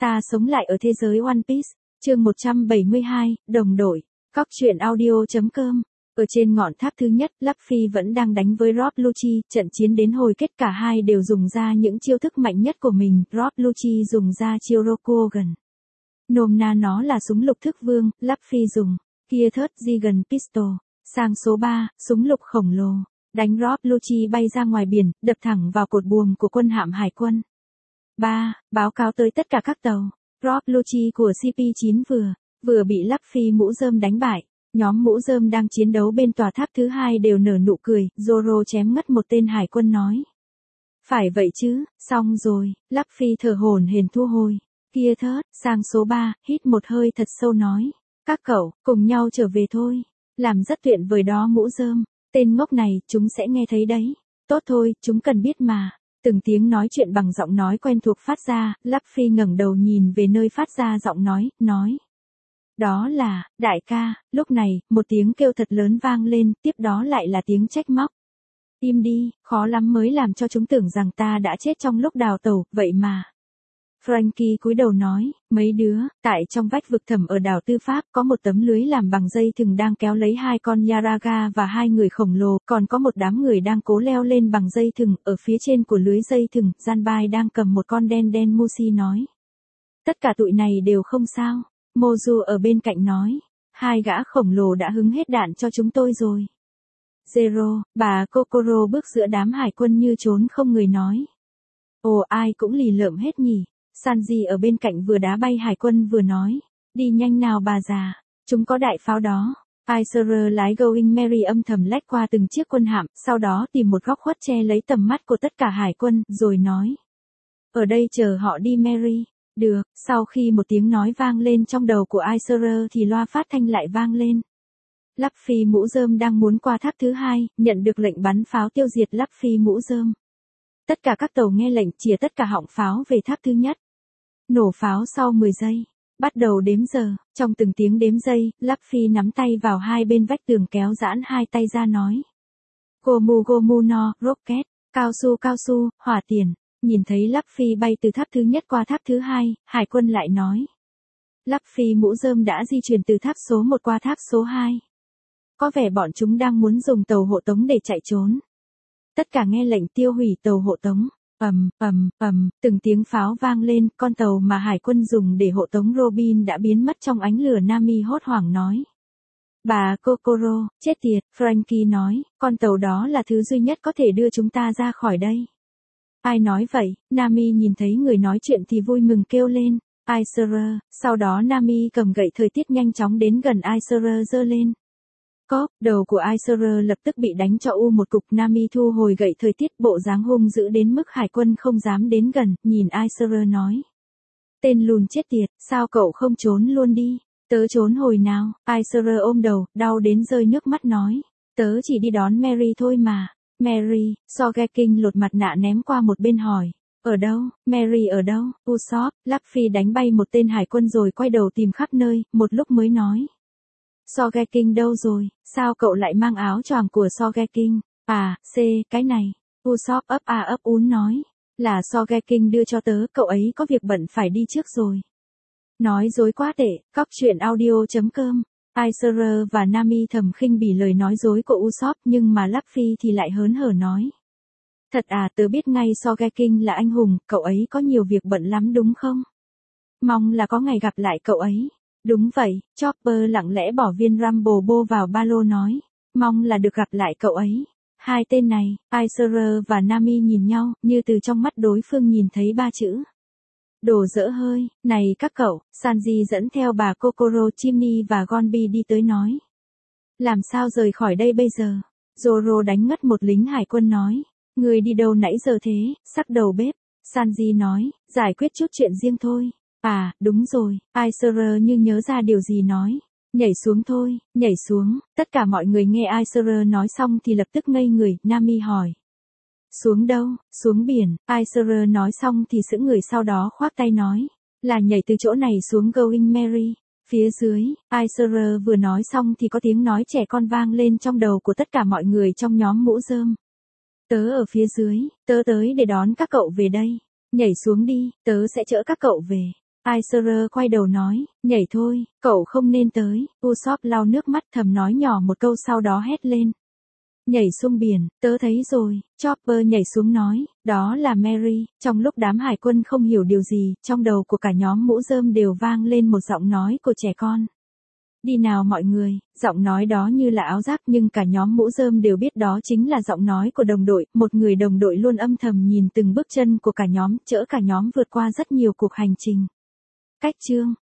Ta sống lại ở thế giới One Piece, chương 172, đồng đội, Cóc truyện audio.com. Ở trên ngọn tháp thứ nhất, Luffy vẫn đang đánh với Rob Lucci, trận chiến đến hồi kết cả hai đều dùng ra những chiêu thức mạnh nhất của mình, Rob Lucci dùng ra chiêu Rokugan. Nôm na nó là súng lục thức vương, Luffy dùng Gear Third Gigan Pistol. Sang số 3, súng lục khổng lồ, đánh Rob Lucci bay ra ngoài biển, đập thẳng vào cột buồm của quân hạm hải quân. 3. Báo cáo tới tất cả các tàu. Rob Lucci của CP9 vừa bị Luffy mũ rơm đánh bại. Nhóm mũ rơm đang chiến đấu bên tòa tháp thứ hai đều nở nụ cười, Zoro chém ngất một tên hải quân nói. Phải vậy chứ, xong rồi, Luffy thở hổn hển thu hồi. Kia thớt, sang số 3, hít một hơi thật sâu nói. Các cậu, cùng nhau trở về thôi. Làm rất tuyệt vời đó mũ rơm. Tên ngốc này, chúng sẽ nghe thấy đấy. Tốt thôi, chúng cần biết mà. Từng tiếng nói chuyện bằng giọng nói quen thuộc phát ra, Luffy ngẩng đầu nhìn về nơi phát ra giọng nói. Đó là, đại ca, lúc này, một tiếng kêu thật lớn vang lên, tiếp đó lại là tiếng trách móc. Im đi, khó lắm mới làm cho chúng tưởng rằng ta đã chết trong lúc đào tẩu, vậy mà. Frankie cúi đầu nói, mấy đứa, tại trong vách vực thẳm ở đảo Tư Pháp có một tấm lưới làm bằng dây thừng đang kéo lấy hai con Yaraga và hai người khổng lồ, còn có một đám người đang cố leo lên bằng dây thừng, ở phía trên của lưới dây thừng, Janbai đang cầm một con đen Mushi nói. Tất cả tụi này đều không sao. Mozu ở bên cạnh nói, hai gã khổng lồ đã hứng hết đạn cho chúng tôi rồi. Zero, bà Kokoro bước giữa đám hải quân như trốn không người nói. Ồ ai cũng lì lợm hết nhỉ. Sanji ở bên cạnh vừa đá bay hải quân vừa nói, đi nhanh nào bà già, chúng có đại pháo đó. Aiserer lái Going Merry âm thầm lách qua từng chiếc quân hạm, sau đó tìm một góc khuất che lấy tầm mắt của tất cả hải quân, rồi nói. Ở đây chờ họ đi Merry. Được, sau khi một tiếng nói vang lên trong đầu của Aiserer thì loa phát thanh lại vang lên. Luffy mũ rơm đang muốn qua tháp thứ hai, nhận được lệnh bắn pháo tiêu diệt Luffy mũ rơm. Tất cả các tàu nghe lệnh chìa tất cả họng pháo về tháp thứ nhất. Nổ pháo sau 10 giây. Bắt đầu đếm giờ, trong từng tiếng đếm giây, Luffy nắm tay vào hai bên vách tường kéo giãn hai tay ra nói. Gomu no, rocket, cao su, hỏa tiền. Nhìn thấy Luffy bay từ tháp thứ nhất qua tháp thứ hai, hải quân lại nói. Luffy mũ rơm đã di chuyển từ tháp số 1 qua tháp số 2. Có vẻ bọn chúng đang muốn dùng tàu hộ tống để chạy trốn. Tất cả nghe lệnh tiêu hủy tàu hộ tống. Từng tiếng pháo vang lên, con tàu mà hải quân dùng để hộ tống Robin đã biến mất trong ánh lửa. Nami hốt hoảng nói. Bà Kokoro, chết tiệt, Frankie nói, con tàu đó là thứ duy nhất có thể đưa chúng ta ra khỏi đây. Ai nói vậy? Nami nhìn thấy người nói chuyện thì vui mừng kêu lên. Aiserer, sau đó Nami cầm gậy thời tiết nhanh chóng đến gần Aiserer giơ lên. Cóp, đầu của Aiserer lập tức bị đánh cho một cục. Nami thu hồi gậy thời tiết, bộ dáng hung dữ đến mức hải quân không dám đến gần, nhìn Aiserer nói. Tên lùn chết tiệt, sao cậu không trốn luôn đi? Tớ trốn hồi nào? Aiserer ôm đầu, đau đến rơi nước mắt nói. Tớ chỉ đi đón Mary thôi mà. Mary, Sogeking lột mặt nạ ném qua một bên hỏi. Ở đâu? Mary ở đâu? Usopp, Luffy đánh bay một tên hải quân rồi quay đầu tìm khắp nơi, một lúc mới nói. Sogeking đâu rồi? Sao cậu lại mang áo choàng của Sogeking? À, cái này. Usopp ấp úng nói. Là Sogeking đưa cho tớ, cậu ấy có việc bận phải đi trước rồi. Nói dối quá tệ, Cóc truyện audio.com. Aiserer và Nami thầm khinh bỉ lời nói dối của Usopp, nhưng mà Luffy thì lại hớn hở nói. Thật à, tớ biết ngay Sogeking là anh hùng, cậu ấy có nhiều việc bận lắm đúng không? Mong là có ngày gặp lại cậu ấy. Đúng vậy, Chopper lặng lẽ bỏ viên Rumble Ball vào ba lô nói. Mong là được gặp lại cậu ấy. Hai tên này, Aiserer và Nami nhìn nhau, như từ trong mắt đối phương nhìn thấy ba chữ. Đồ dỡ hơi, này các cậu, Sanji dẫn theo bà Kokoro, Chimney và Gonbi đi tới nói. Làm sao rời khỏi đây bây giờ? Zoro đánh ngất một lính hải quân nói. Người đi đâu nãy giờ thế, sắc đầu bếp. Sanji nói, giải quyết chút chuyện riêng thôi. À, đúng rồi, Aiserer như nhớ ra điều gì nói. Nhảy xuống thôi, nhảy xuống. Tất cả mọi người nghe Aiserer nói xong thì lập tức ngây người, Nami hỏi. Xuống đâu? Xuống biển. Aiserer nói xong thì sững người, sau đó khoác tay nói. Là nhảy từ chỗ này xuống Going Merry. Phía dưới, Aiserer vừa nói xong thì có tiếng nói trẻ con vang lên trong đầu của tất cả mọi người trong nhóm mũ rơm. Tớ ở phía dưới, tớ tới để đón các cậu về đây. Nhảy xuống đi, tớ sẽ chở các cậu về. Aiser quay đầu nói, nhảy thôi, cậu không nên tới. Usopp lau nước mắt thầm nói nhỏ một câu sau đó hét lên. Nhảy xuống biển, tớ thấy rồi. Chopper nhảy xuống nói, đó là Mary. Trong lúc đám hải quân không hiểu điều gì, trong đầu của cả nhóm mũ rơm đều vang lên một giọng nói của trẻ con. Đi nào mọi người, giọng nói đó như là áo giáp nhưng cả nhóm mũ rơm đều biết đó chính là giọng nói của đồng đội. Một người đồng đội luôn âm thầm nhìn từng bước chân của cả nhóm, chở cả nhóm vượt qua rất nhiều cuộc hành trình. Cách chương